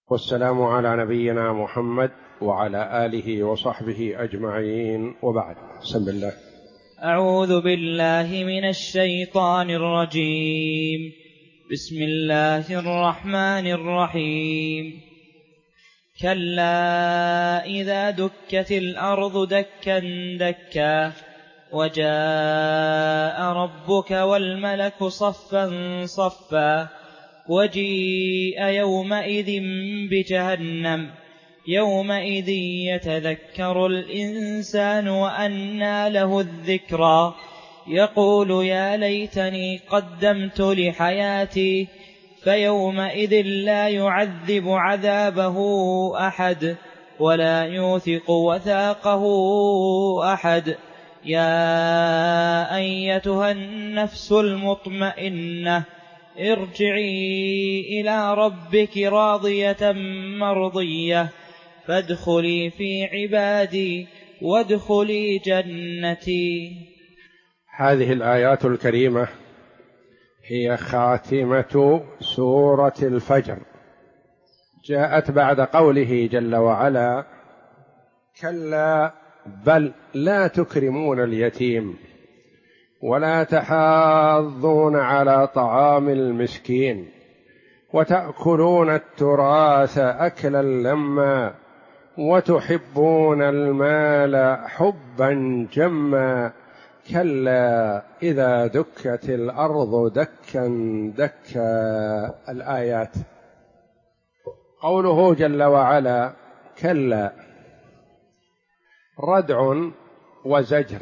والسلام على نبينا محمد وعلى آله وصحبه أجمعين، وبعد. بسم الله. أعوذ بالله من الشيطان الرجيم. بسم الله الرحمن الرحيم. كلا إذا دكت الأرض دكا دكا وجاء ربك والملك صفا صفا وجيء يومئذ بجهنم يومئذ يتذكر الإنسان وأنى له الذكرى يقول يا ليتني قدمت لحياتي فيومئذ لا يعذب عذابه أحد ولا يوثق وثاقه أحد. يا أيتها النفس المطمئنة ارجعي إلى ربك راضية مرضية فادخلي في عبادي وادخلي جنتي. هذه الآيات الكريمة هي خاتمة سورة الفجر، جاءت بعد قوله جل وعلا: كلا بل لا تكرمون اليتيم ولا تحاضون على طعام المسكين وتأكلون التراث أكلا لما وتحبون المال حبا جما كلا إذا دكت الأرض دكا دكا. الآيات. قوله جل وعلا كلا ردع وزجر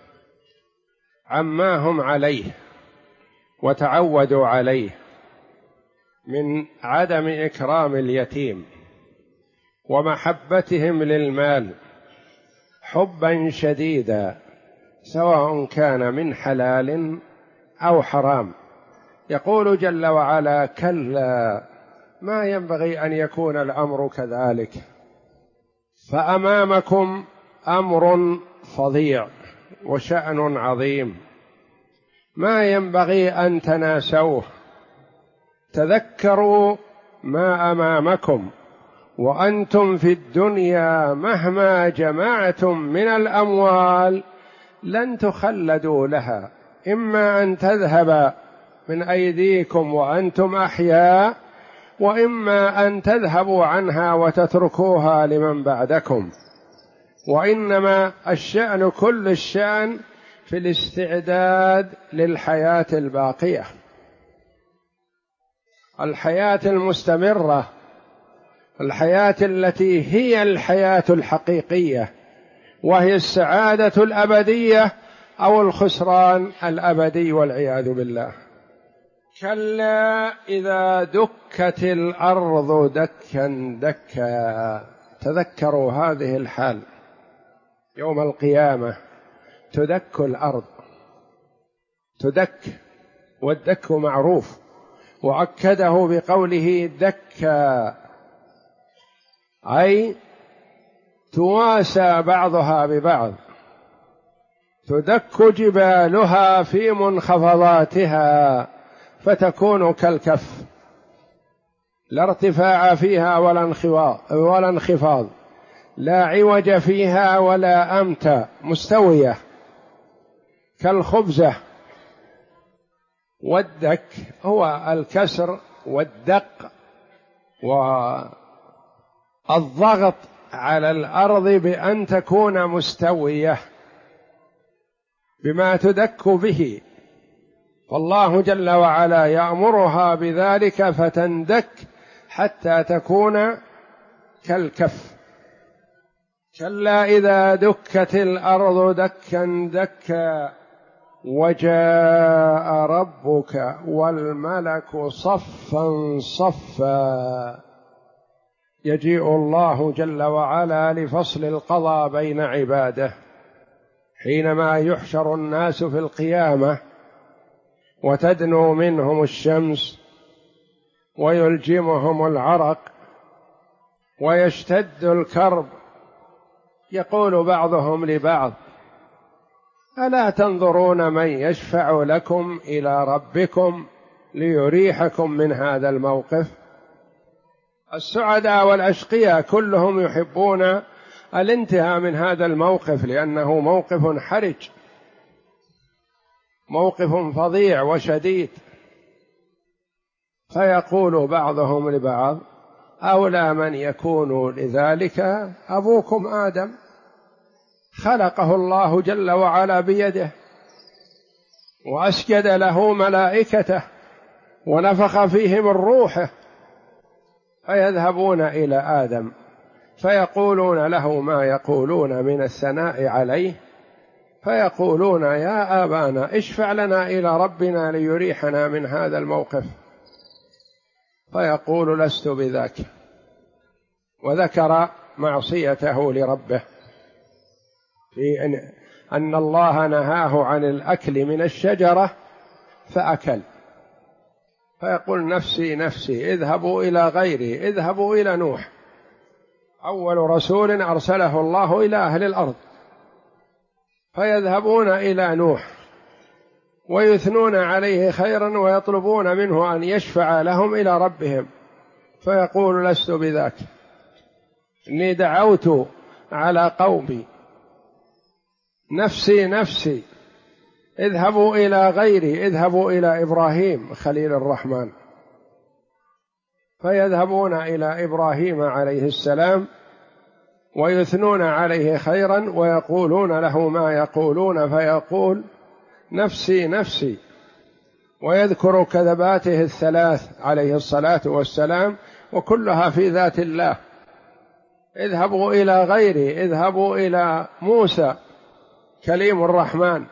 عما هم عليه وتعودوا عليه من عدم إكرام اليتيم ومحبتهم للمال حبا شديدا، سواء كان من حلال أو حرام. يقول جل وعلا كلا ما ينبغي أن يكون الأمر كذلك، فأمامكم أمر فظيع وشأن عظيم ما ينبغي أن تناسوه. تذكروا ما أمامكم وأنتم في الدنيا مهما جمعتم من الأموال لن تخلدوا لها، إما أن تذهب من أيديكم وأنتم أحياء، وإما أن تذهبوا عنها وتتركوها لمن بعدكم. وإنما الشأن كل الشأن في الاستعداد للحياة الباقية، الحياة المستمرة، الحياة التي هي الحياة الحقيقية، وهي السعادة الأبدية أو الخسران الأبدي والعياذ بالله. كلا إذا دكت الأرض دكا دكا. تذكروا هذه الحال يوم القيامة، تدك الأرض، تدك، والدك معروف، وأكده بقوله دكا، أي تواسى بعضها ببعض، تدك جبالها في منخفضاتها فتكون كالكف، لا ارتفاع فيها ولا انخفاض، لا عوج فيها ولا أمتى، مستوية كالخبزة. والدك هو الكسر والدق والضغط على الأرض بأن تكون مستوية بما تدك به، فالله جل وعلا يأمرها بذلك فتندك حتى تكون كالكف. كلا إذا دكت الأرض دكا دكا وجاء ربك والملك صفا صفا. يجيء الله جل وعلا لفصل القضاء بين عباده حينما يحشر الناس في القيامة وتدنو منهم الشمس ويلجمهم العرق ويشتد الكرب، يقول بعضهم لبعض: ألا تنظرون من يشفع لكم إلى ربكم ليريحكم من هذا الموقف؟ السعداء والأشقياء كلهم يحبون الانتهاء من هذا الموقف، لأنه موقف حرج، موقف فظيع وشديد. فيقول بعضهم لبعض: أولى من يكون لذلك أبوكم آدم، خلقه الله جل وعلا بيده وأسجد له ملائكته ونفخ فيه من روحه، فيذهبون إلى آدم فيقولون له ما يقولون من الثناء عليه، فيقولون: يا آبانا اشفع لنا إلى ربنا ليريحنا من هذا الموقف. فيقول: لست بذاك، وذكر معصيته لربه في أن الله نهاه عن الأكل من الشجرة فأكل. فيقول: نفسي نفسي، اذهبوا إلى غيري، اذهبوا إلى نوح، أول رسول أرسله الله إلى أهل الأرض. فيذهبون إلى نوح ويثنون عليه خيرا ويطلبون منه أن يشفع لهم إلى ربهم، فيقول: لست بذاك، إني دعوت على قومي، نفسي نفسي، اذهبوا إلى غيري، اذهبوا إلى إبراهيم خليل الرحمن. فيذهبون إلى إبراهيم عليه السلام ويثنون عليه خيرا ويقولون له ما يقولون، فيقول: نفسي نفسي، ويذكر كذباته الثلاث عليه الصلاة والسلام، وكلها في ذات الله. اذهبوا إلى غيري، اذهبوا إلى موسى كليم الرحمن.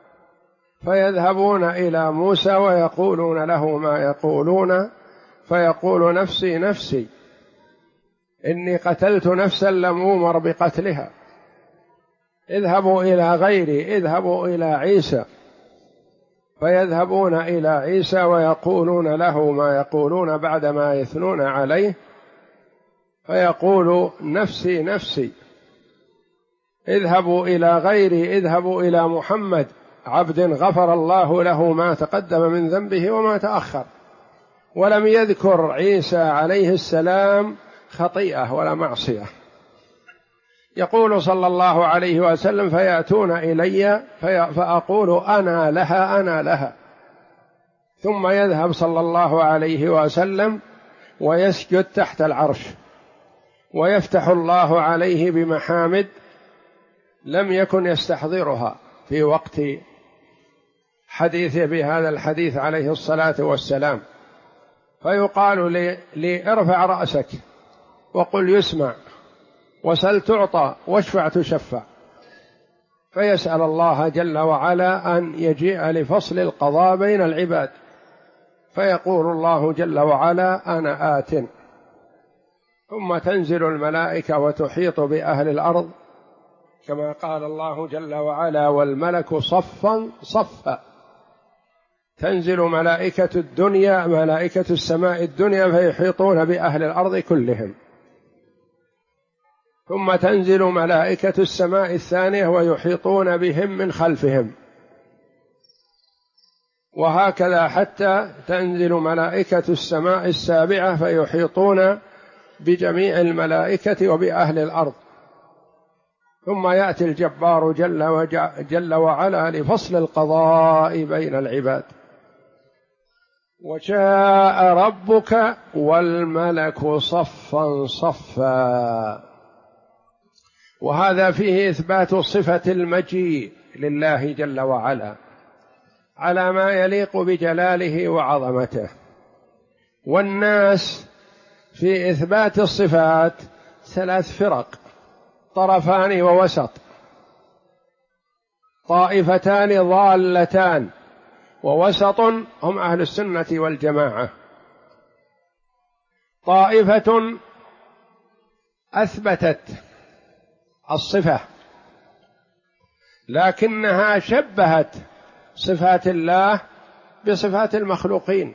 فيذهبون إلى موسى ويقولون له ما يقولون، فيقول: نفسي نفسي، إني قتلت نفسا لم أؤمر بقتلها. اذهبوا إلى غيري، اذهبوا إلى عيسى. فيذهبون إلى عيسى ويقولون له ما يقولون بعدما يثنون عليه، فيقول: نفسي نفسي، اذهبوا إلى غيري، اذهبوا إلى محمد عبد غفر الله له ما تقدم من ذنبه وما تأخر. ولم يذكر عيسى عليه السلام خطيئة ولا معصية. يقول صلى الله عليه وسلم: فيأتون إلي فأقول: أنا لها أنا لها. ثم يذهب صلى الله عليه وسلم ويسجد تحت العرش، ويفتح الله عليه بمحامد لم يكن يستحضرها في وقت حديثه بهذا الحديث عليه الصلاة والسلام. فيقال لي: ارفع رأسك وقل يسمع، وسل تعطى، واشفع تشفع. فيسأل الله جل وعلا أن يجيء لفصل القضاء بين العباد، فيقول الله جل وعلا: أنا آت. ثم تنزل الملائكة وتحيط بأهل الأرض، كما قال الله جل وعلا: والملك صفا صفا. تنزل ملائكة الدنيا، ملائكة السماء الدنيا، فيحيطون بأهل الأرض كلهم. ثم تنزل ملائكة السماء الثانية ويحيطون بهم من خلفهم، وهكذا حتى تنزل ملائكة السماء السابعة فيحيطون بجميع الملائكة وبأهل الأرض. ثم يأتي الجبار جل وعلا لفصل القضاء بين العباد. وجاء ربك والملك صفا صفا. وهذا فيه إثبات صفة المجيء لله جل وعلا على ما يليق بجلاله وعظمته. والناس في إثبات الصفات 3 فرق: طرفان ووسط، طائفتان ضالتان، ووسط هم أهل السنة والجماعة. طائفة أثبتت الصفة لكنها شبهت صفات الله بصفات المخلوقين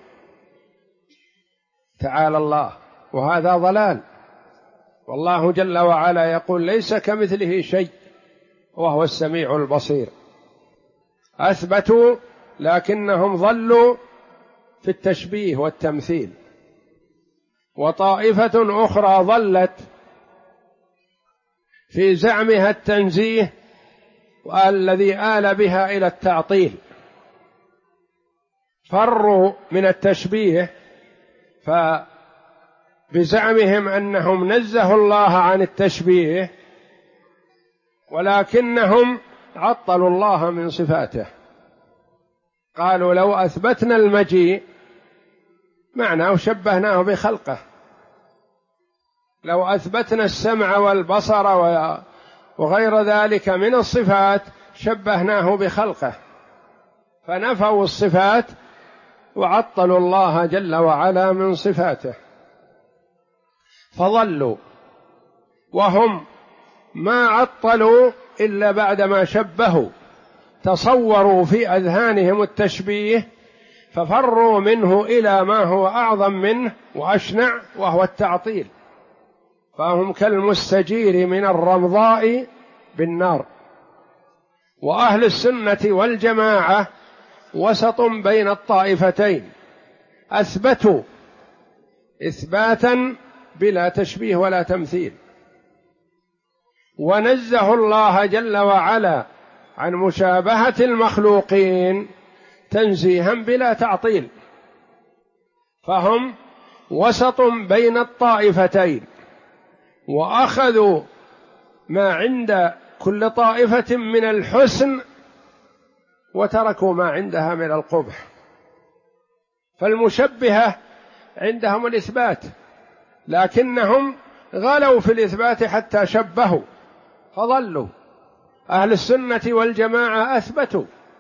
تعالى الله، وهذا ضلال. والله جل وعلا يقول: ليس كمثله شيء وهو السميع البصير. أثبتوا لكنهم ضلوا في التشبيه والتمثيل. وطائفة أخرى ضلت في زعمها التنزيه والذي آل بها إلى التعطيل، فروا من التشبيه فبزعمهم أنهم نزهوا الله عن التشبيه، ولكنهم عطلوا الله من صفاته. قالوا لو أثبتنا المجيء معناه شبهناه بخلقه، لو أثبتنا السمع والبصر وغير ذلك من الصفات شبهناه بخلقه، فنفوا الصفات وعطلوا الله جل وعلا من صفاته، فضلوا. وهم ما عطلوا إلا بعدما شبهوا، تصوروا في أذهانهم التشبيه ففروا منه إلى ما هو أعظم منه وأشنع وهو التعطيل، فهم كالمستجير من الرمضاء بالنار. وأهل السنة والجماعة وسط بين الطائفتين، أثبتوا إثباتا بلا تشبيه ولا تمثيل، ونزهوا الله جل وعلا عن مشابهة المخلوقين تنزيها بلا تعطيل، فهم وسط بين الطائفتين، وأخذوا ما عند كل طائفة من الحسن وتركوا ما عندها من القبح. فالمشبهة عندهم الإثبات، لكنهم غلوا في الإثبات حتى شبهوا فضلوا. أهل السنة والجماعة أثبتوا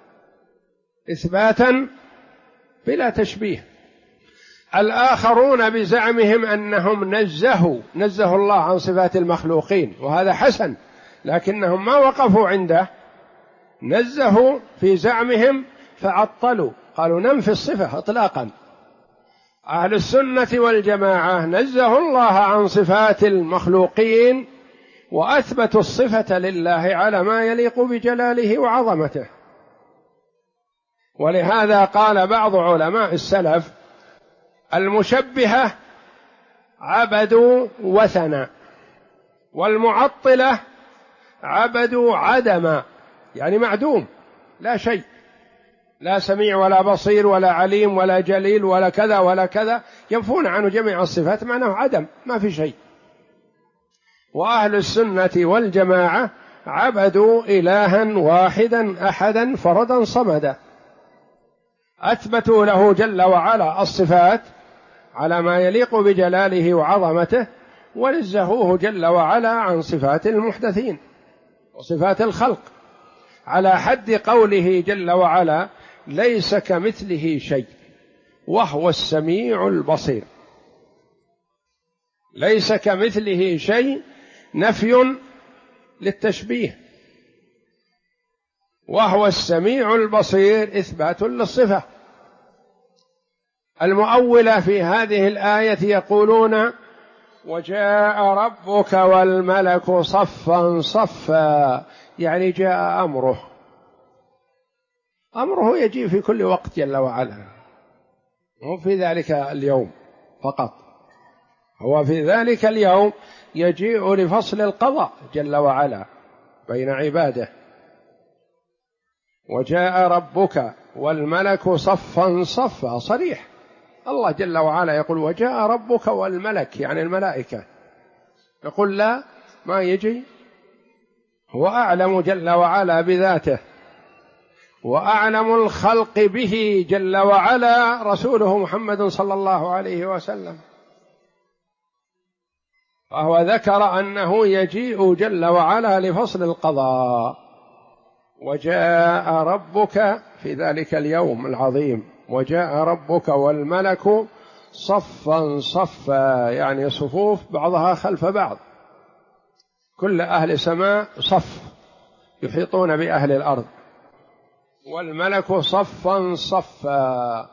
إثباتا بلا تشبيه. الآخرون بزعمهم أنهم نزهوا الله عن صفات المخلوقين، وهذا حسن، لكنهم ما وقفوا عنده، نزهوا في زعمهم فعطلوا، قالوا ننفي الصفة إطلاقا. أهل السنة والجماعة نزهوا الله عن صفات المخلوقين وأثبتوا الصفة لله على ما يليق بجلاله وعظمته. ولهذا قال بعض علماء السلف: المشبهة عبدوا وثنا، والمعطلة عبدوا عدما، يعني معدوم، لا شيء، لا سميع ولا بصير ولا عليم ولا جليل ولا كذا ولا كذا، ينفون عنه جميع الصفات، معناه عدم، ما في شيء. وأهل السنة والجماعة عبدوا إلها واحدا أحدا فردا صمدا، أثبتوا له جل وعلا الصفات على ما يليق بجلاله وعظمته، ونزهوه جل وعلا عن صفات المحدثين وصفات الخلق، على حد قوله جل وعلا: ليس كمثله شيء وهو السميع البصير. ليس كمثله شيء نفي للتشبيه، وهو السميع البصير إثبات للصفة. المؤولة في هذه الآية يقولون: وجاء ربك والملك صفا صفا، يعني جاء أمره. أمره يجيء في كل وقت جل وعلا، هو في ذلك اليوم فقط، هو في ذلك اليوم يجيء لفصل القضاء جل وعلا بين عباده. وجاء ربك والملك صفا صفا، صريح، الله جل وعلا يقول: وجاء ربك والملك، يعني الملائكة. يقول: لا، ما يجي، هو أعلم جل وعلا بذاته، وأعلم الخلق به جل وعلا رسوله محمد صلى الله عليه وسلم، فهو ذكر أنه يجيء جل وعلا لفصل القضاء. وجاء ربك في ذلك اليوم العظيم، وجاء ربك والملك صفا صفا، يعني صفوف بعضها خلف بعض، كل أهل سماء صف يحيطون بأهل الأرض، والملك صفا صفا.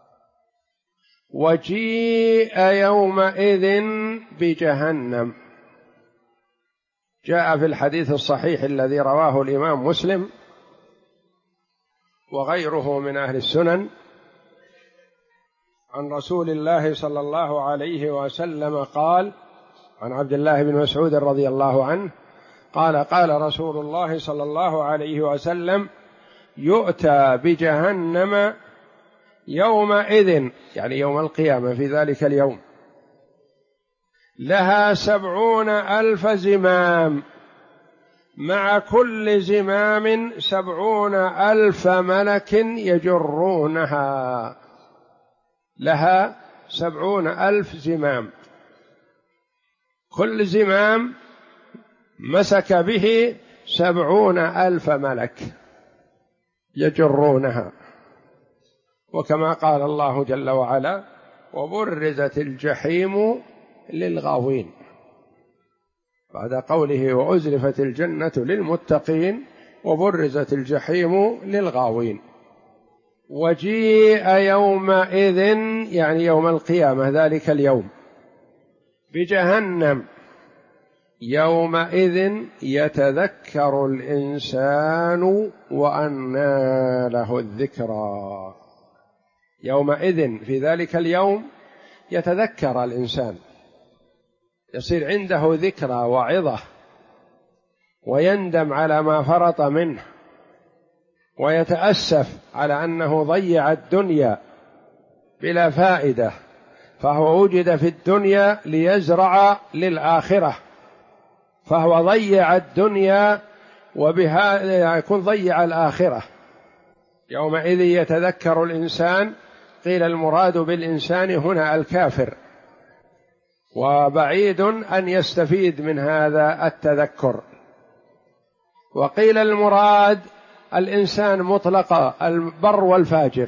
وجيء يومئذ بجهنم، جاء في الحديث الصحيح الذي رواه الإمام مسلم وغيره من أهل السنن عن رسول الله صلى الله عليه وسلم قال: عن عبد الله بن مسعود رضي الله عنه قال: قال رسول الله صلى الله عليه وسلم: يؤتى بجهنم يومئذ، يعني يوم القيامة في ذلك اليوم، لها 70,000 زمام، مع كل زمام 70,000 ملك يجرونها. لها 70,000 زمام، كل زمام مسك به 70,000 ملك يجرونها. وكما قال الله جل وعلا: وبرزت الجحيم للغاوين، بعد قوله: وأزلفت الجنة للمتقين وبرزت الجحيم للغاوين. وجيء يومئذ، يعني يوم القيامة ذلك اليوم، بجهنم يومئذ يتذكر الإنسان وأنى له الذكرى. يومئذ في ذلك اليوم يتذكر الإنسان، يصير عنده ذكرى وعظة، ويندم على ما فرط منه، ويتأسف على أنه ضيع الدنيا بلا فائدة، فهو وجد في الدنيا ليزرع للآخرة، فهو ضيع الدنيا وبهذا يكون ضيع الآخرة. يومئذ يتذكر الإنسان، قيل المراد بالإنسان هنا الكافر، وبعيد أن يستفيد من هذا التذكر. وقيل المراد الإنسان مطلقا، البر والفاجر،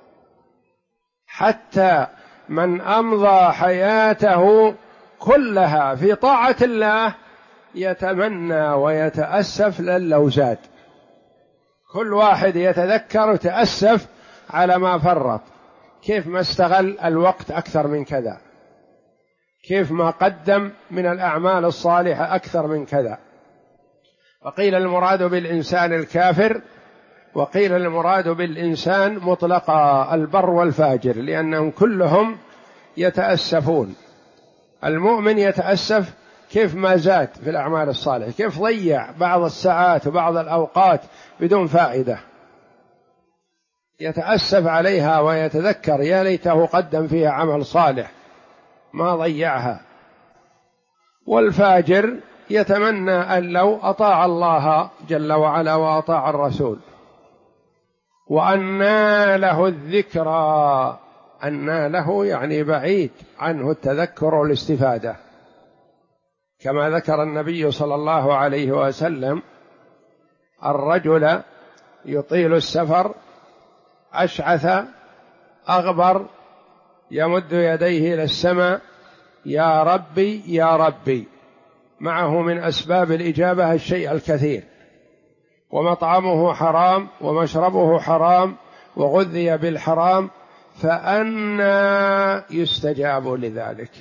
حتى من أمضى حياته كلها في طاعة الله يتمنى ويتأسف لو زاد. كل واحد يتذكر ويتأسف على ما فرط، كيف ما استغل الوقت أكثر من كذا، كيف ما قدم من الأعمال الصالحة أكثر من كذا. وقيل المراد بالإنسان الكافر، وقيل المراد بالإنسان مطلقا البر والفاجر، لأنهم كلهم يتأسفون. المؤمن يتأسف كيف ما زاد في الأعمال الصالحة، كيف ضيع بعض الساعات وبعض الأوقات بدون فائدة، يتأسف عليها ويتذكر يا ليته قدم فيها عمل صالح ما ضيعها. والفاجر يتمنى أن لو أطاع الله جل وعلا وأطاع الرسول. وأنى له الذكرى، أنى له يعني بعيد عنه التذكر والاستفادة، كما ذكر النبي صلى الله عليه وسلم: الرجل يطيل السفر أشعث أغبر يمد يديه إلى السماء: يا ربي يا ربي، معه من أسباب الإجابة الشيء الكثير، ومطعمه حرام ومشربه حرام وغذي بالحرام، فأنى يستجاب لذلك؟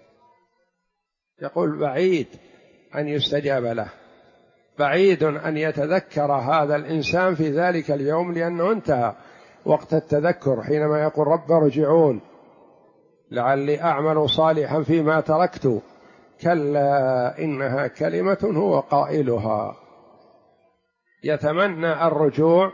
يقول بعيد أن يستجاب له، بعيد أن يتذكر هذا الإنسان في ذلك اليوم، لأنه انتهى وقت التذكر حينما يقول: رب ارجعون لعلي أعمل صالحا فيما تركت، كلا إنها كلمة هو قائلها. يتمنى الرجوع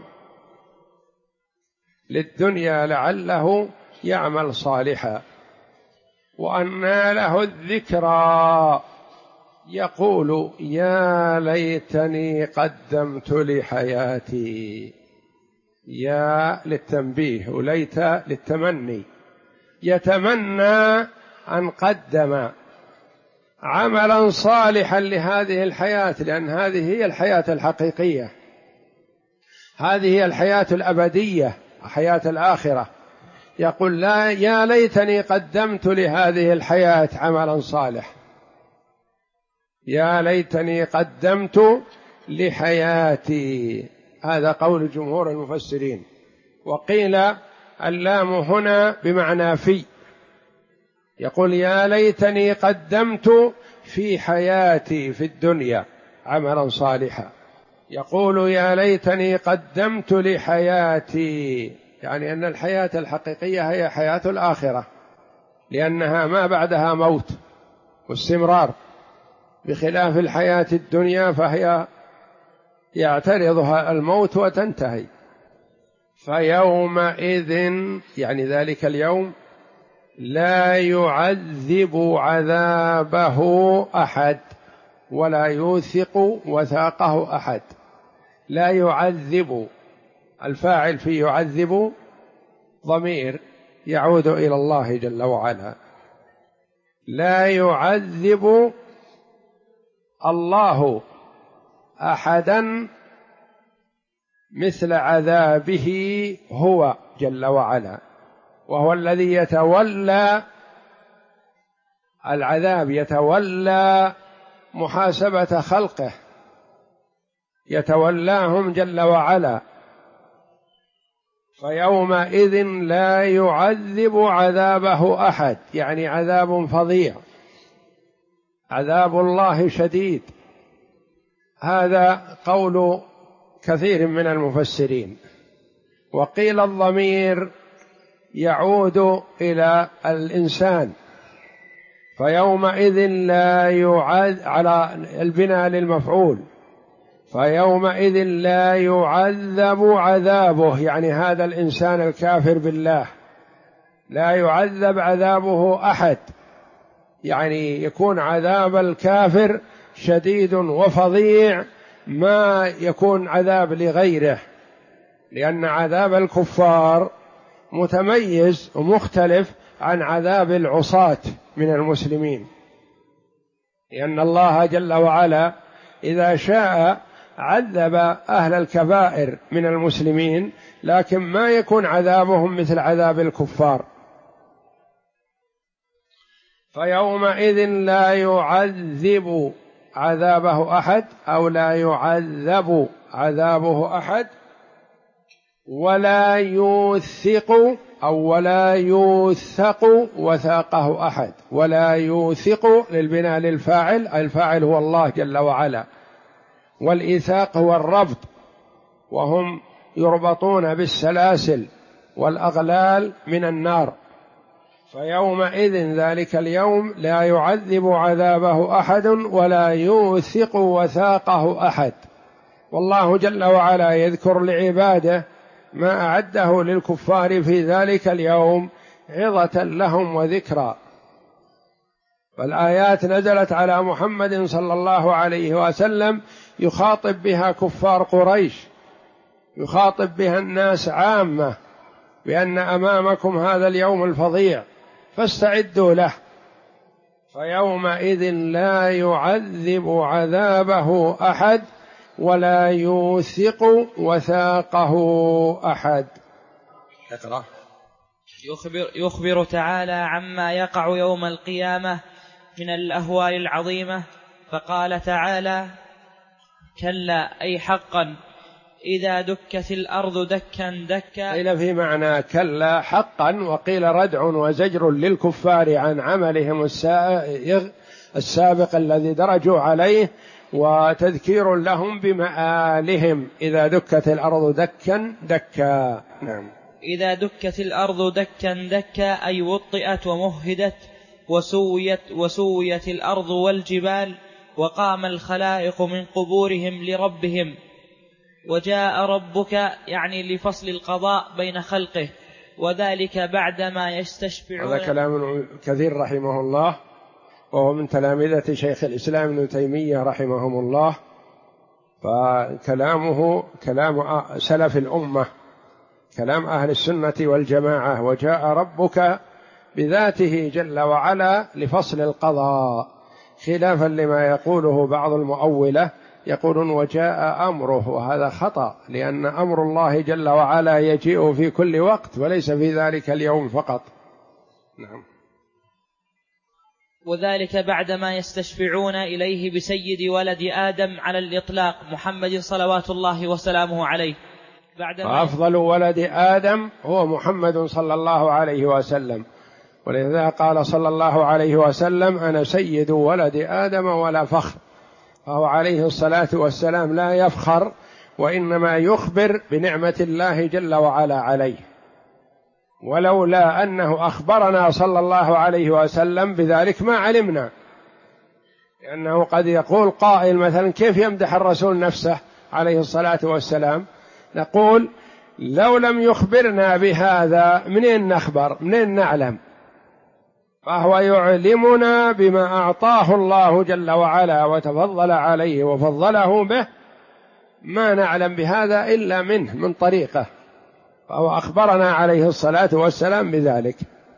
للدنيا لعله يعمل صالحا. وأنى له الذكرى، يقول: يا ليتني قدمت لحياتي. يا للتنبيه وليت للتمني، يتمنى أن قدم عملا صالحا لهذه الحياة، لأن هذه هي الحياة الحقيقية، هذه هي الحياة الأبدية، حياة الآخرة. يقول: لا، يا ليتني قدمت لهذه الحياة عملا صالح، يا ليتني قدمت لحياتي. هذا قول جمهور المفسرين. وقيل اللام هنا بمعنى في، يقول: يا ليتني قدمت في حياتي في الدنيا عملا صالحا. يقول: يا ليتني قدمت لحياتي يعني أن الحياة الحقيقية هي حياة الآخرة، لأنها ما بعدها موت واستمرار، بخلاف الحياة الدنيا فهي يعترضها الموت وتنتهي. فيومئذ يعني ذلك اليوم لا يعذب عذابه أحد ولا يوثق وثاقه أحد. لا يعذب، الفاعل في يعذب ضمير يعود إلى الله جل وعلا. لا يعذب الله أحدا مثل عذابه هو جل وعلا، وهو الذي يتولى العذاب، يتولى محاسبة خلقه، يتولاهم جل وعلا. فيومئذ لا يعذب عذابه أحد، يعني عذاب فظيع، عذاب الله شديد. هذا قول كثير من المفسرين. وقيل الضمير يعود إلى الإنسان، فيومئذ لا يعذب على البناء للمفعول، فيومئذ لا يعذب عذابه، يعني هذا الإنسان الكافر بالله لا يعذب عذابه أحد، يعني يكون عذاب الكافر شديد وفظيع ما يكون عذاب لغيره، لأن عذاب الكفار متميز ومختلف عن عذاب العصاة من المسلمين، لأن الله جل وعلا إذا شاء عذب أهل الكبائر من المسلمين، لكن ما يكون عذابهم مثل عذاب الكفار. فيومئذ لا يعذب عذابه أحد أو لا يعذب عذابه أحد ولا يوثق أو ولا يوثق وثاقه أحد. ولا يوثق للبناء للفاعل، الفاعل هو الله جل وعلا، والإيثاق هو الربط، وهم يربطون بالسلاسل والأغلال من النار. فيومئذ لذلك اليوم لا يعذب عذابه أحد ولا يوثق وثاقه أحد. والله جل وعلا يذكر لعباده ما أعده للكفار في ذلك اليوم عظة لهم وذكرى. فالآيات نزلت على محمد صلى الله عليه وسلم يخاطب بها كفار قريش، يخاطب بها الناس عامة، بأن أمامكم هذا اليوم الفظيع فاستعدوا له. فيومئذ لا يعذب عذابه أحد ولا يوثق وثاقه أحد. اقرأ. يخبر تعالى عما يقع يوم القيامة من الأهوال العظيمة، فقال تعالى: كلا أي حقا إذا دكت الأرض دكا دكا. قيل في معنى كلا حقا، وقيل ردع وزجر للكفار عن عملهم السابق الذي درجوا عليه، وتذكير لهم بمآلهم إذا دكت الأرض دكا دكا. نعم. إذا دكت الأرض دكا دكا أي وطئت ومهدت وسويت الأرض والجبال، وقام الخلائق من قبورهم لربهم، وجاء ربك يعني لفصل القضاء بين خلقه، وذلك بعدما يستشفعون. هذا كلام كثير رحمه الله، وهو من تلامذة شيخ الإسلام ابن تيمية رحمهم الله، فكلامه كلام سلف الأمة، كلام أهل السنة والجماعة. وجاء ربك بذاته جل وعلا لفصل القضاء، خلافا لما يقوله بعض المؤولة، يقولون وجاء أمره، وهذا خطأ، لأن أمر الله جل وعلا يجيء في كل وقت وليس في ذلك اليوم فقط. نعم. وذلك بعدما يستشفعون إليه بسيد ولد آدم على الإطلاق محمد صلوات الله وسلامه عليه. أفضل ولد آدم هو محمد صلى الله عليه وسلم، ولذا قال صلى الله عليه وسلم: أنا سيد ولد آدم ولا فخر. فهو عليه الصلاة والسلام لا يفخر، وإنما يخبر بنعمة الله جل وعلا عليه، ولولا أنه أخبرنا صلى الله عليه وسلم بذلك ما علمنا، لأنه قد يقول قائل مثلا كيف يمدح الرسول نفسه عليه الصلاة والسلام؟ نقول لو لم يخبرنا بهذا منين نخبر، منين نعلم؟ فهو يعلمنا بما أعطاه الله جل وعلا وتفضل عليه وفضله به، ما نعلم بهذا إلا منه من طريقه، فهو أخبرنا عليه الصلاة والسلام بذلك.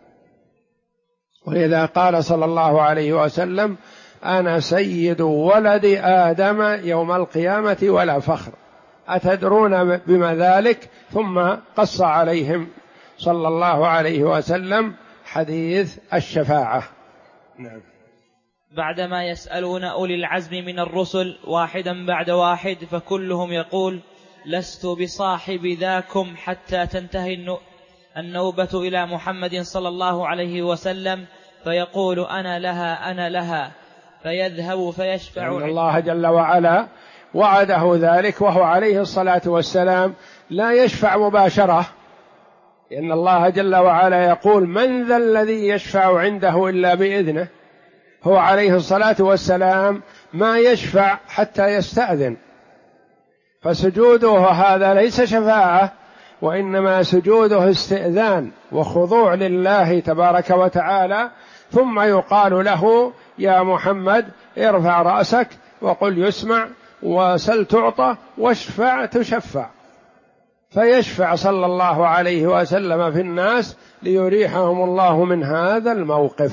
ولذا قال صلى الله عليه وسلم: أنا سيد ولد آدم يوم القيامة ولا فخر. أتدرون بما ذلك؟ ثم قص عليهم صلى الله عليه وسلم حديث الشفاعة. نعم. بعدما يسألون أولي العزم من الرسل واحدا بعد واحد، فكلهم يقول: لست بصاحب ذاكم حتى تنتهي النوبة إلى محمد صلى الله عليه وسلم، فيقول: أنا لها أنا لها، فيذهب فيشفع. يعني الله جل وعلا وعده ذلك، وهو عليه الصلاة والسلام لا يشفع مباشرة، لأن الله جل وعلا يقول: من ذا الذي يشفع عنده إلا بإذنه. هو عليه الصلاة والسلام ما يشفع حتى يستأذن، فسجوده هذا ليس شفاعة، وإنما سجوده استئذان وخضوع لله تبارك وتعالى. ثم يقال له: يا محمد ارفع رأسك وقل يسمع، وسل تعطى، واشفع تشفع. فيشفع صلى الله عليه وسلم في الناس ليريحهم الله من هذا الموقف.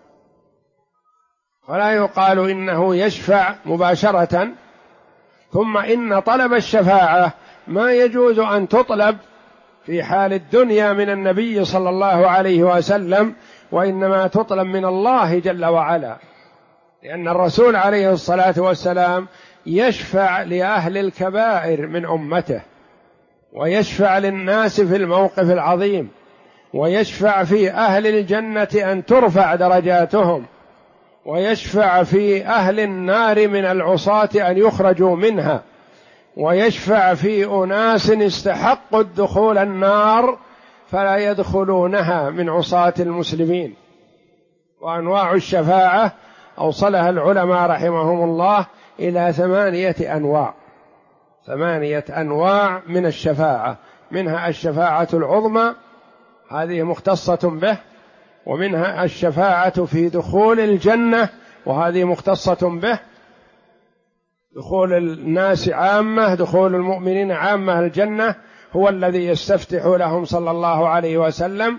ولا يقال إنه يشفع مباشرة. ثم إن طلب الشفاعة ما يجوز أن تطلب في حال الدنيا من النبي صلى الله عليه وسلم، وإنما تطلب من الله جل وعلا، لأن الرسول عليه الصلاة والسلام يشفع لأهل الكبائر من أمته، ويشفع للناس في الموقف العظيم، ويشفع في أهل الجنة أن ترفع درجاتهم، ويشفع في أهل النار من العصاة أن يخرجوا منها، ويشفع في أناس استحقوا الدخول النار فلا يدخلونها من عصاة المسلمين. وأنواع الشفاعة أوصلها العلماء رحمهم الله إلى 8 أنواع، 8 أنواع من الشفاعة. منها الشفاعة العظمى، هذه مختصة به، ومنها الشفاعة في دخول الجنة، وهذه مختصة به، دخول الناس عامة، دخول المؤمنين عامة الجنة، هو الذي يستفتح لهم صلى الله عليه وسلم.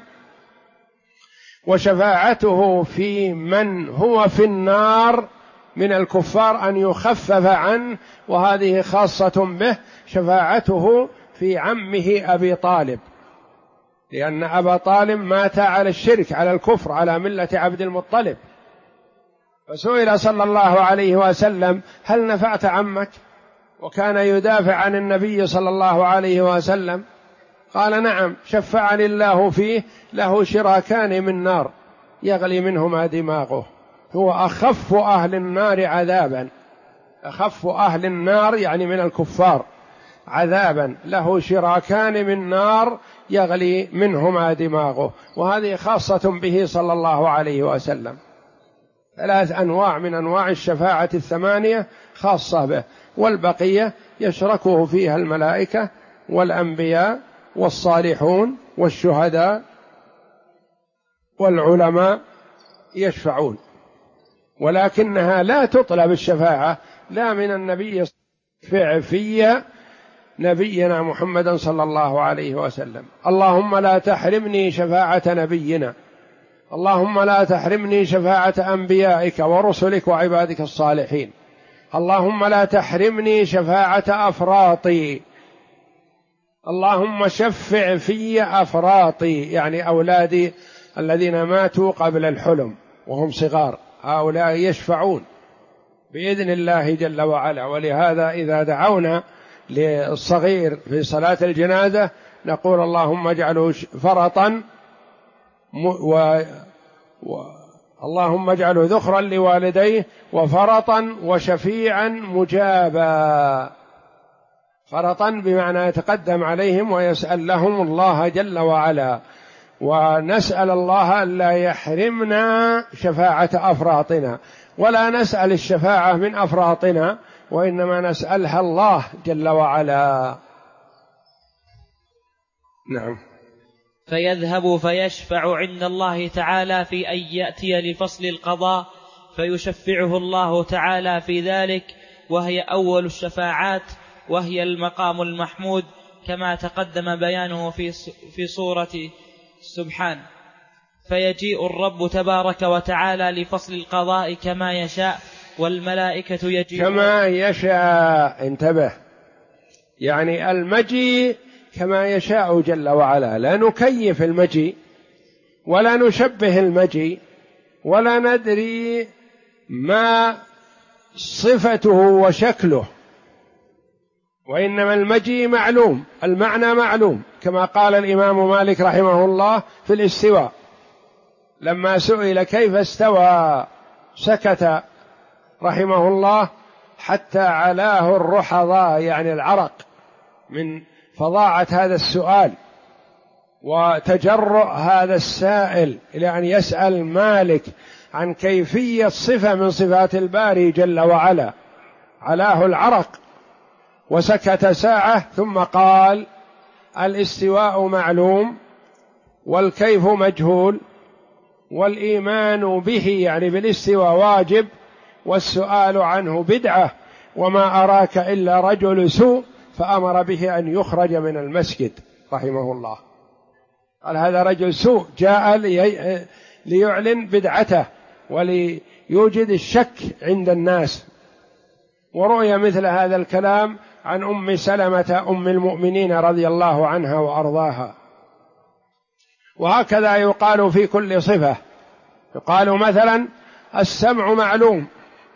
وشفاعته في من هو في النار من الكفار أن يخفف عنه، وهذه خاصة به، شفاعته في عمه أبي طالب، لأن أبا طالب مات على الشرك، على الكفر، على ملة عبد المطلب. فسئل صلى الله عليه وسلم: هل نفعت عمك؟ وكان يدافع عن النبي صلى الله عليه وسلم. قال: نعم، شفعني الله فيه، له شراكان من نار يغلي منهما دماغه، هو أخف أهل النار عذابا، أخف أهل النار يعني من الكفار عذابا، له شراكان من نار يغلي منهما دماغه. وهذه خاصة به صلى الله عليه وسلم. 3 أنواع من أنواع الشفاعة 8 خاصة به، والبقية يشركه فيها الملائكة والأنبياء والصالحون والشهداء والعلماء يشفعون، ولكنها لا تطلب الشفاعة لا من النبي في نبينا محمد صلى الله عليه وسلم. اللهم لا تحرمني شفاعة نبينا، اللهم لا تحرمني شفاعة أنبيائك ورسلك وعبادك الصالحين، اللهم لا تحرمني شفاعة أفراطي، اللهم شفع في أفراطي، يعني أولادي الذين ماتوا قبل الحلم وهم صغار، هؤلاء يشفعون بإذن الله جل وعلا. ولهذا إذا دعونا للصغير في صلاة الجنازة نقول: اللهم اجعله فرطا اللهم اجعله ذخرا لوالديه وفرطا وشفيعا مجابا. فرطا بمعنى يتقدم عليهم ويسأل لهم الله جل وعلا، ونسأل الله ألا يحرمنا شفاعة أفراطنا، ولا نسأل الشفاعة من أفراطنا، وإنما نسألها الله جل وعلا. نعم. فيذهب فيشفع عند الله تعالى في أن يأتي لفصل القضاء فيشفعه الله تعالى في ذلك، وهي أول الشفاعات، وهي المقام المحمود كما تقدم بيانه في سورة سبحان. فيجيء الرب تبارك وتعالى لفصل القضاء كما يشاء، والملائكة يجيء كما يشاء. انتبه، يعني المجيء كما يشاء جل وعلا، لا نكيف المجيء ولا نشبه المجيء ولا ندري ما صفته وشكله، وإنما المجيء معلوم، المعنى معلوم، كما قال الإمام مالك رحمه الله في الاستواء لما سئل كيف استوى سكت رحمه الله حتى علاه الرحضاء، يعني العرق من فظاعة هذا السؤال وتجرؤ هذا السائل إلى أن يسأل مالك عن كيفية صفة من صفات الباري جل وعلا، علاه العرق وسكت ساعة ثم قال: الاستواء معلوم والكيف مجهول والإيمان به يعني بالاستواء واجب والسؤال عنه بدعة وما أراك إلا رجل سوء، فأمر به أن يخرج من المسجد رحمه الله. قال: هذا رجل سوء جاء ليعلن بدعته وليوجد الشك عند الناس. ورؤي مثل هذا الكلام عن أم سلمة أم المؤمنين رضي الله عنها وأرضاها. وهكذا يقال في كل صفة، يقال مثلا: السمع معلوم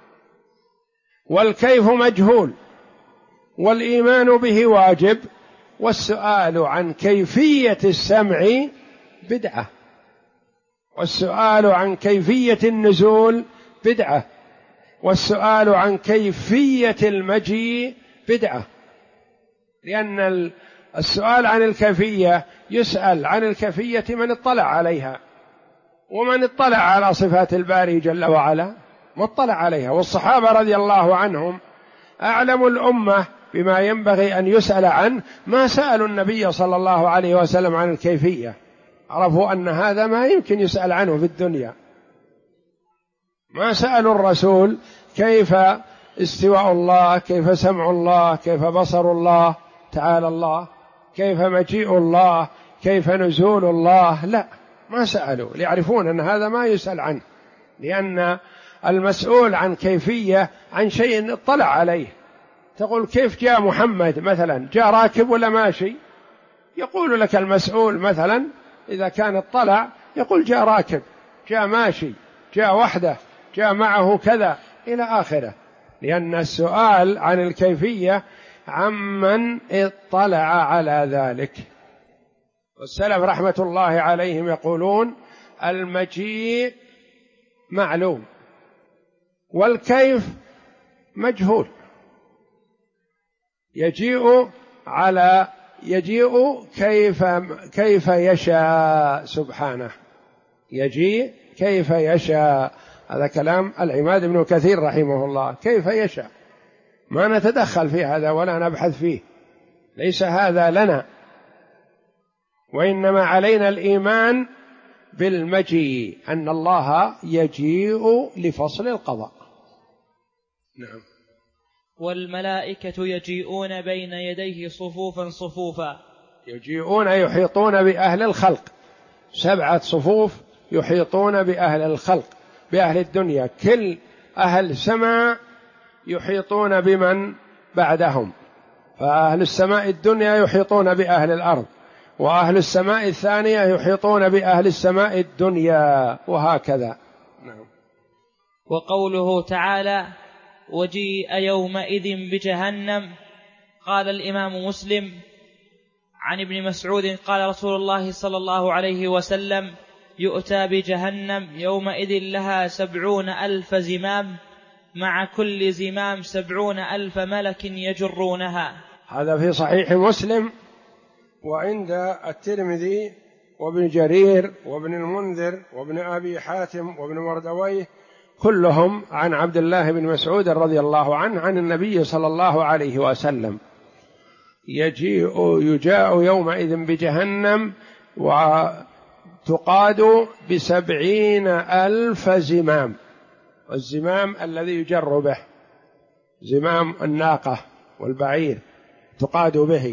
والكيف مجهول والإيمان به واجب والسؤال عن كيفية السمع بدعة، والسؤال عن كيفية النزول بدعة، والسؤال عن كيفية المجيء بدعة، لأن السؤال عن الكيفية يسأل عن الكيفية من اطلع عليها، ومن اطلع على صفات الباري جل وعلا مطلع عليها. والصحابة رضي الله عنهم أعلم الأمة بما ينبغي أن يسأل عنه، ما سألوا النبي صلى الله عليه وسلم عن الكيفية، عرفوا أن هذا ما يمكن يسأل عنه في الدنيا. ما سألوا الرسول كيف استواء الله، كيف سمع الله، كيف بصر الله تعالى الله، كيف مجيء الله، كيف نزول الله، لا، ما سألوا، ليعرفون أن هذا ما يسأل عنه، لأن المسؤول عن كيفية عن شيء اطلع عليه. تقول: كيف جاء محمد مثلا، جاء راكب ولا ماشي؟ يقول لك المسؤول مثلا إذا كان اطلع يقول: جاء راكب، جاء ماشي، جاء وحده، جاء معه كذا إلى آخره، لأن السؤال عن الكيفية عمن اطلع على ذلك. والسلف رحمة الله عليهم يقولون: المجيء معلوم والكيف مجهول. يجيء كيف يشاء سبحانه، يجيء كيف يشاء. هذا كلام العماد بن كثير رحمه الله، كيف يشاء، ما نتدخل في هذا ولا نبحث فيه، ليس هذا لنا، وإنما علينا الإيمان بالمجيء، أن الله يجيء لفصل القضاء. نعم. والملائكة يجيئون بين يديه صفوفا صفوفا، يجيئون يحيطون بأهل الخلق، 7 صفوف يحيطون بأهل الخلق، بأهل الدنيا، كل أهل السماء يحيطون بمن بعدهم، فأهل السماء الدنيا يحيطون بأهل الأرض، وأهل السماء الثانية يحيطون بأهل السماء الدنيا، وهكذا. نعم. وقوله تعالى: وجيء يومئذ بجهنم. قال الإمام مسلم عن ابن مسعود قال رسول الله صلى الله عليه وسلم: يؤتى بجهنم يومئذ لها 70,000 زمام، مع كل زمام 70,000 ملك يجرونها. هذا في صحيح مسلم، وعند الترمذي وابن جرير وابن المنذر وابن أبي حاتم وابن مردويه كلهم عن عبد الله بن مسعود رضي الله عنه عن النبي صلى الله عليه وسلم: يجاء يومئذ بجهنم وتقاد ب70,000 زمام، والزمام الذي يجر به زمام الناقة والبعير تقاد به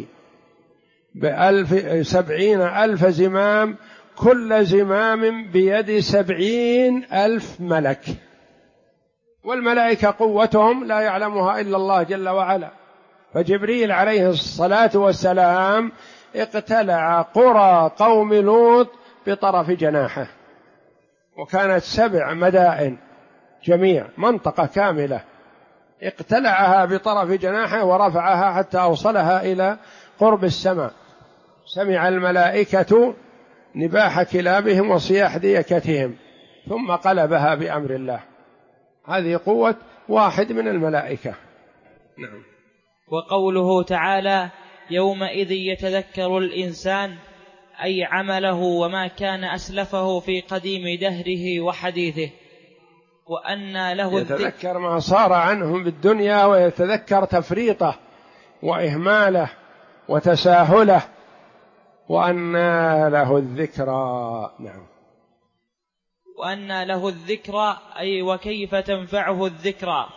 70,000 زمام، كل زمام بيد 70,000 ملك، والملائكة قوتهم لا يعلمها إلا الله جل وعلا. فجبريل عليه الصلاة والسلام اقتلع قرى قوم لوط بطرف جناحه، وكانت 7 مدائن جميع منطقة كاملة، اقتلعها بطرف جناحه ورفعها حتى أوصلها إلى قرب السماء. سمع الملائكة نباح كلابهم وصياح ديكتهم ثم قلبها بأمر الله. هذه قوة واحد من الملائكة. نعم. وقوله تعالى: يومئذ يتذكر الإنسان، أي عمله وما كان أسلفه في قديم دهره وحديثه، وأن له يتذكر ما صار عنهم بالدنيا، ويتذكر تفريطه وإهماله وتساهله، وأن له الذكرى. نعم. وأن له الذكرى، أي وكيف تنفعه الذكرى.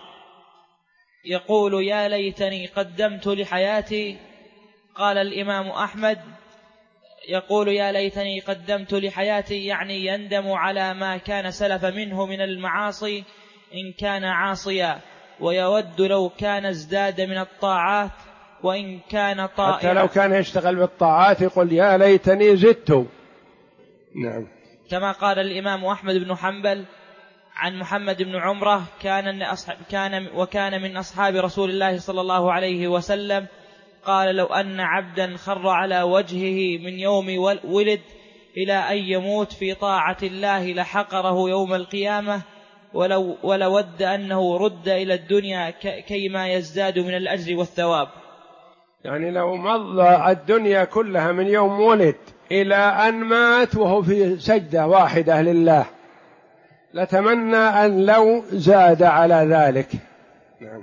يقول: يا ليتني قدمت لحياتي. قال الإمام أحمد: يقول يا ليتني قدمت لحياتي، يعني يندم على ما كان سلف منه من المعاصي إن كان عاصيا، ويود لو كان ازداد من الطاعات وإن كان طائعا. حتى لو كان يشتغل بالطاعات يقول يا ليتني زدت. نعم. كما قال الإمام أحمد بن حنبل عن محمد بن عمرة وكان من أصحاب رسول الله صلى الله عليه وسلم، قال: لو أن عبدا خر على وجهه من يوم ولد إلى أن يموت في طاعة الله لحقره يوم القيامة، ولود أنه رد إلى الدنيا كيما يزداد من الأجر والثواب. يعني لو مضى الدنيا كلها من يوم ولد إلى أن مات وهو في سجدة واحدة لله لتمنى أن لو زاد على ذلك. نعم.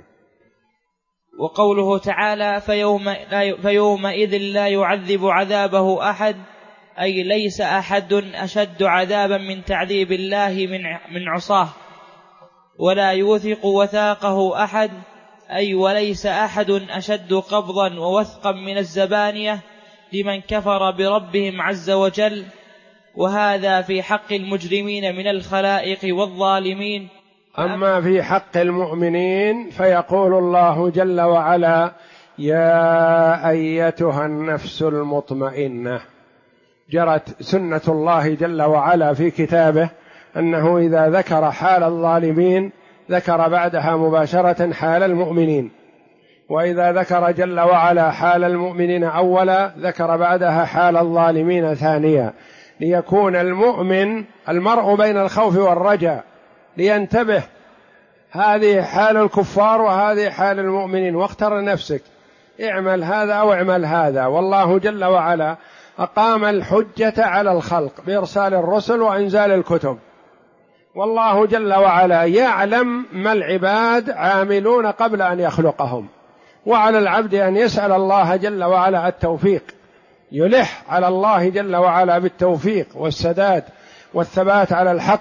وقوله تعالى: فيومئذ لا يعذب عذابه أحد، أي ليس أحد أشد عذابا من تعذيب الله من عصاه، ولا يوثق وثاقه أحد، أي وليس أحد أشد قبضا ووثقا من الزبانية لمن كفر بربهم عز وجل. وهذا في حق المجرمين من الخلائق والظالمين. أما في حق المؤمنين فيقول الله جل وعلا: يا أيتها النفس المطمئنة. جرت سنة الله جل وعلا في كتابه أنه إذا ذكر حال الظالمين ذكر بعدها مباشرة حال المؤمنين، وإذا ذكر جل وعلا حال المؤمنين أولا ذكر بعدها حال الظالمين ثانيا، ليكون المرء بين الخوف والرجاء، لينتبه هذه حال الكفار وهذه حال المؤمنين، واختر نفسك اعمل هذا أو اعمل هذا. والله جل وعلا أقام الحجة على الخلق بإرسال الرسل وإنزال الكتب، والله جل وعلا يعلم ما العباد عاملون قبل أن يخلقهم، وعلى العبد أن يسأل الله جل وعلا التوفيق، يلح على الله جل وعلا بالتوفيق والسداد والثبات على الحق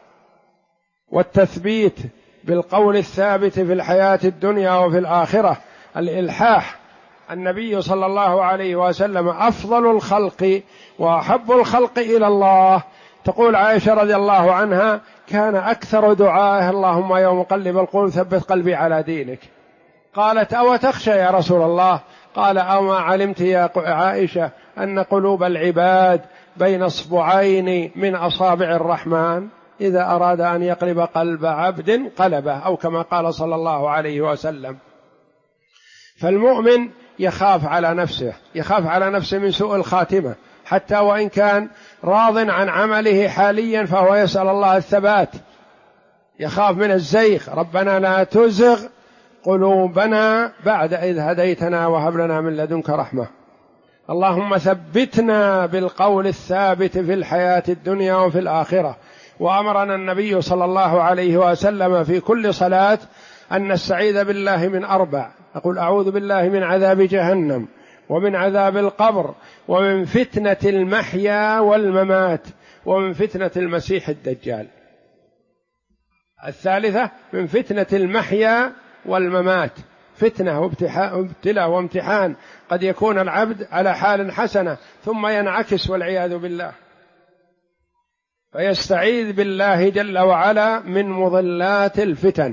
والتثبيت بالقول الثابت في الحياة الدنيا وفي الآخرة. الإلحاح. النبي صلى الله عليه وسلم أفضل الخلق وأحب الخلق إلى الله. تقول عائشة رضي الله عنها: كان أكثر دعائه اللهم يا مقلب القلوب ثبت قلبي على دينك. قالت: أو تخشى يا رسول الله؟ قال: أما علمت يا عائشة أن قلوب العباد بين اصبعين من أصابع الرحمن، إذا أراد أن يقلب قلب عبد قلبه، أو كما قال صلى الله عليه وسلم. فالمؤمن يخاف على نفسه من سوء الخاتمة، حتى وإن كان راض عن عمله حاليا فهو يسأل الله الثبات، يخاف من الزيغ. ربنا لا تزغ قلوبنا بعد إذ هديتنا وهب لنا من لدنك رحمة. اللهم ثبتنا بالقول الثابت في الحياة الدنيا وفي الآخرة. وأمرنا النبي صلى الله عليه وسلم في كل صلاة أن نستعيذ بالله من 4، أقول أعوذ بالله من عذاب جهنم ومن عذاب القبر ومن فتنة المحيا والممات ومن فتنة المسيح الدجال. الثالثة من فتنة المحيا والممات، فتنة وابتلاء وامتحان، قد يكون العبد على حال حسنة ثم ينعكس والعياذ بالله، فيستعيذ بالله جل وعلا من مضلات الفتن.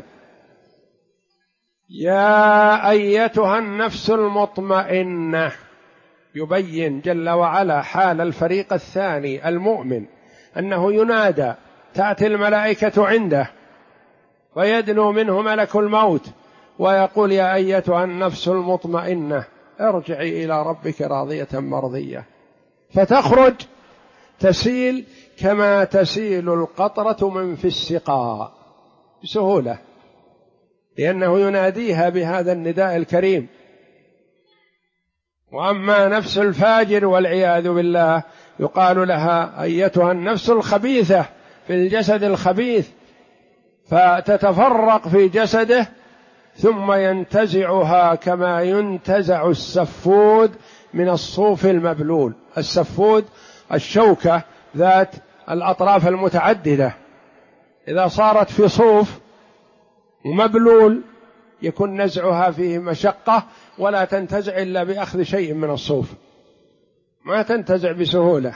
يا أيتها النفس المطمئنة، يبين جل وعلا حال الفريق الثاني المؤمن، أنه ينادى، تأتي الملائكة عنده ويدنو منه ملك الموت ويقول يا أيتها النفس المطمئنة ارجعي إلى ربك راضية مرضية، فتخرج تسيل كما تسيل القطرة من في السقاء بسهولة، لأنه يناديها بهذا النداء الكريم. وأما نفس الفاجر والعياذ بالله يقال لها أيتها النفس الخبيثة في الجسد الخبيث، فتتفرق في جسده ثم ينتزعها كما ينتزع السفود من الصوف المبلول. السفود الشوكة ذات الأطراف المتعددة، إذا صارت في صوف ومبلول يكون نزعها فيه مشقة، ولا تنتزع إلا بأخذ شيء من الصوف، ما تنتزع بسهولة.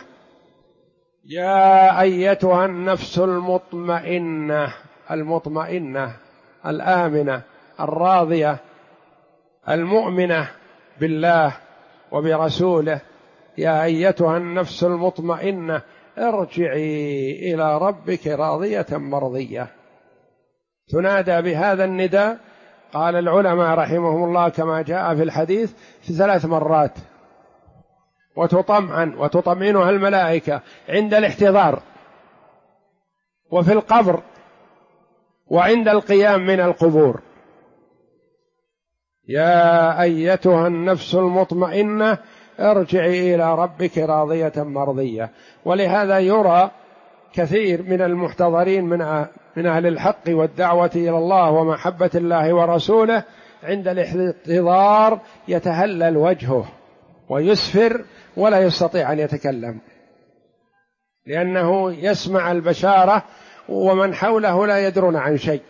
يا أيتها النفس المطمئنة، المطمئنة الآمنة الراضية المؤمنة بالله وبرسوله، يا أيتها النفس المطمئنة ارجعي إلى ربك راضية مرضية. تنادى بهذا النداء، قال العلماء رحمهم الله كما جاء في الحديث في 3 مرات، وتطمئنها الملائكة عند الاحتضار وفي القبر وعند القيام من القبور. يا أيتها النفس المطمئنة ارجعي إلى ربك راضية مرضية. ولهذا يرى كثير من المحتضرين من أهل الحق والدعوة إلى الله ومحبة الله ورسوله عند الاحتضار يتهلل وجهه ويسفر ولا يستطيع أن يتكلم، لأنه يسمع البشارة ومن حوله لا يدرون عن شيء،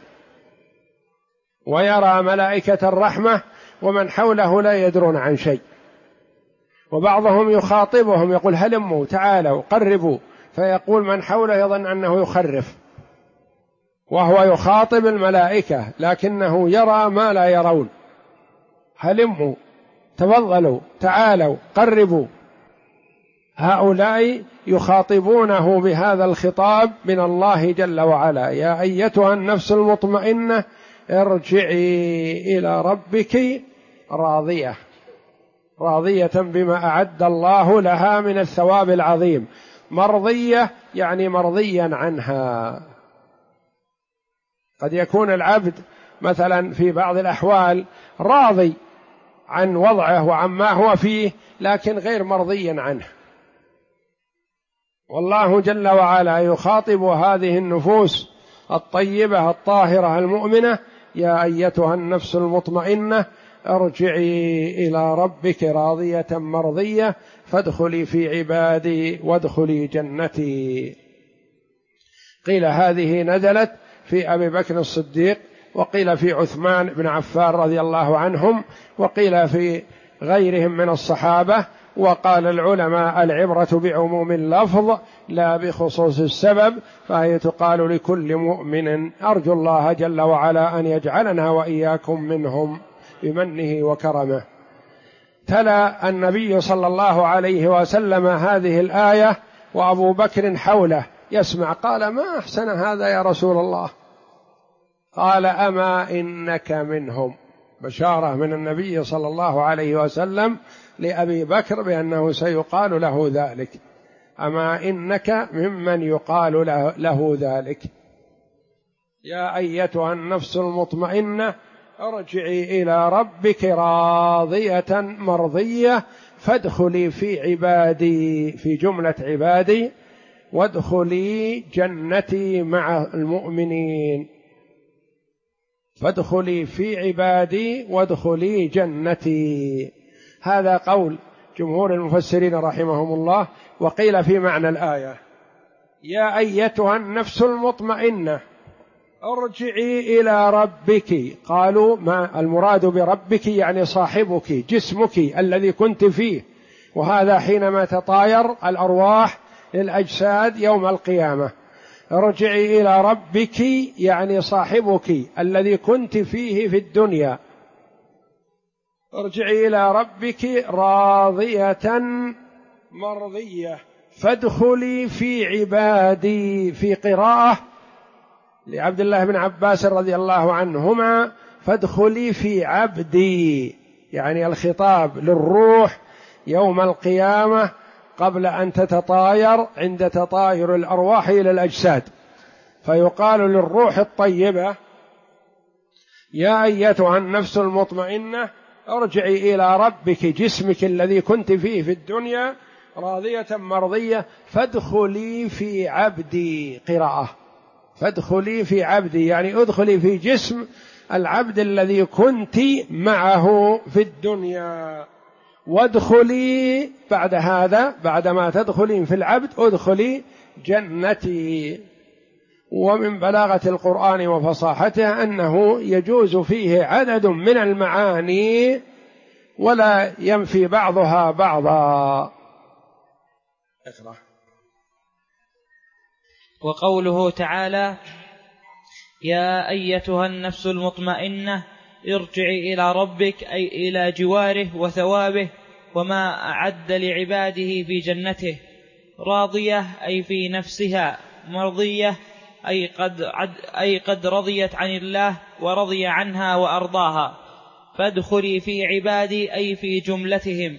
ويرى ملائكة الرحمة ومن حوله لا يدرون عن شيء. وبعضهم يخاطبهم يقول هلموا تعالوا قربوا، فيقول من حوله يظن أنه يخرف، وهو يخاطب الملائكة لكنه يرى ما لا يرون. هلموا تفضلوا تعالوا قربوا. هؤلاء يخاطبونه بهذا الخطاب من الله جل وعلا، يا أيتها النفس المطمئنة ارجعي إلى ربك راضية بما أعد الله لها من الثواب العظيم، مرضية يعني مرضيا عنها. قد يكون العبد مثلا في بعض الأحوال راضي عن وضعه وعما هو فيه لكن غير مرضي عنه، والله جل وعلا يخاطب هذه النفوس الطيبة الطاهرة المؤمنة، يا أيتها النفس المطمئنة ارجعي إلى ربك راضية مرضية فادخلي في عبادي وادخلي جنتي. قيل هذه نزلت في أبي بكر الصديق، وقيل في عثمان بن عفان رضي الله عنهم، وقيل في غيرهم من الصحابة. وقال العلماء العبرة بعموم اللفظ لا بخصوص السبب، فهي تقال لكل مؤمن. أرجو الله جل وعلا أن يجعلنا وإياكم منهم بمنه وكرمه. تلا النبي صلى الله عليه وسلم هذه الآية وأبو بكر حوله يسمع، قال ما أحسن هذا يا رسول الله، قال أما إنك منهم، بشارة من النبي صلى الله عليه وسلم لأبي بكر بأنه سيقال له ذلك، أما إنك ممن يقال له ذلك. يا أيتها النفس المطمئنة ارجعي إلى ربك راضية مرضية فادخلي في عبادي، في جملة عبادي، وادخلي جنتي مع المؤمنين. فادخلي في عبادي وادخلي جنتي. هذا قول جمهور المفسرين رحمهم الله. وقيل في معنى الآية: يا أيتها النفس المطمئنة ارجعي إلى ربك. قالوا ما المراد بربك؟ يعني صاحبك، جسمك الذي كنت فيه، وهذا حينما تطاير الأرواح للأجساد يوم القيامة. ارجعي إلى ربك يعني صاحبك الذي كنت فيه في الدنيا. ارجعي إلى ربك راضية مرضية فادخلي في عبادي. في قراءة لعبد الله بن عباس رضي الله عنهما: فادخلي في عبدي، يعني الخطاب للروح يوم القيامة قبل أن تتطاير، عند تطاير الأرواح إلى الأجساد، فيقال للروح الطيبة: يا أيتها النفس المطمئنة ارجعي إلى ربك، جسمك الذي كنت فيه في الدنيا، راضية مرضية فادخلي في عبدي. قراءة: فادخلي في عبدي، يعني ادخلي في جسم العبد الذي كنت معه في الدنيا. وادخلي بعد هذا، بعدما تدخلين في العبد، ادخلي جنتي. ومن بلاغة القرآن وفصاحته أنه يجوز فيه عدد من المعاني ولا ينفي بعضها بعضا. اقرأ. وقوله تعالى: يا أيتها النفس المطمئنة ارجعي إلى ربك، أي إلى جواره وثوابه وما أعد لعباده في جنته. راضية أي في نفسها، مرضية أي قد رضيت عن الله ورضي عنها وأرضاها. فادخلي في عبادي أي في جملتهم،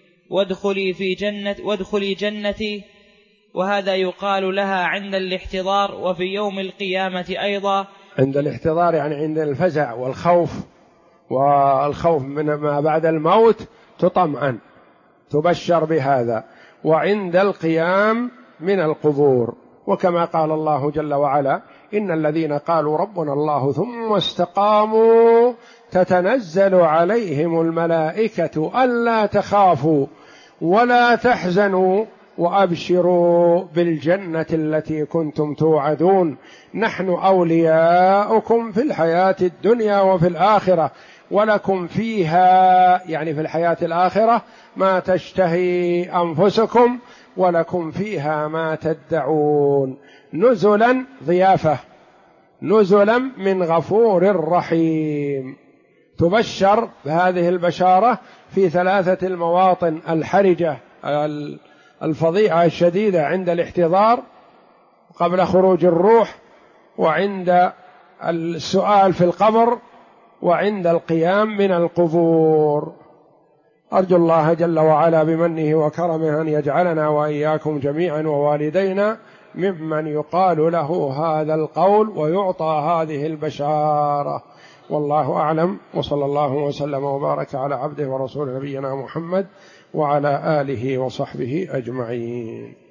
وادخلي جنتي. وهذا يقال لها عند الاحتضار وفي يوم القيامة أيضا. عند الاحتضار يعني عند الفزع والخوف، والخوف من ما بعد الموت تطمئن، تبشر بهذا. وعند القيام من القبور، وكما قال الله جل وعلا: إن الذين قالوا ربنا الله ثم استقاموا تتنزل عليهم الملائكة ألا تخافوا ولا تحزنوا وأبشروا بالجنة التي كنتم توعدون نحن أولياؤكم في الحياة الدنيا وفي الآخرة ولكم فيها، يعني في الحياة الآخرة، ما تشتهي أنفسكم ولكم فيها ما تدعون نزلا، ضيافة، نزلا من غفور رحيم. تبشر بهذه البشارة في 3 المواطن الحرجة الفظيعة الشديدة: عند الاحتضار قبل خروج الروح، وعند السؤال في القبر، وعند القيام من القبور. أرجو الله جل وعلا بمنه وكرمه أن يجعلنا وإياكم جميعا ووالدينا ممن يقال له هذا القول ويعطى هذه البشارة. والله أعلم، وصلى الله وسلم وبارك على عبده ورسوله نبينا محمد وعلى آله وصحبه أجمعين.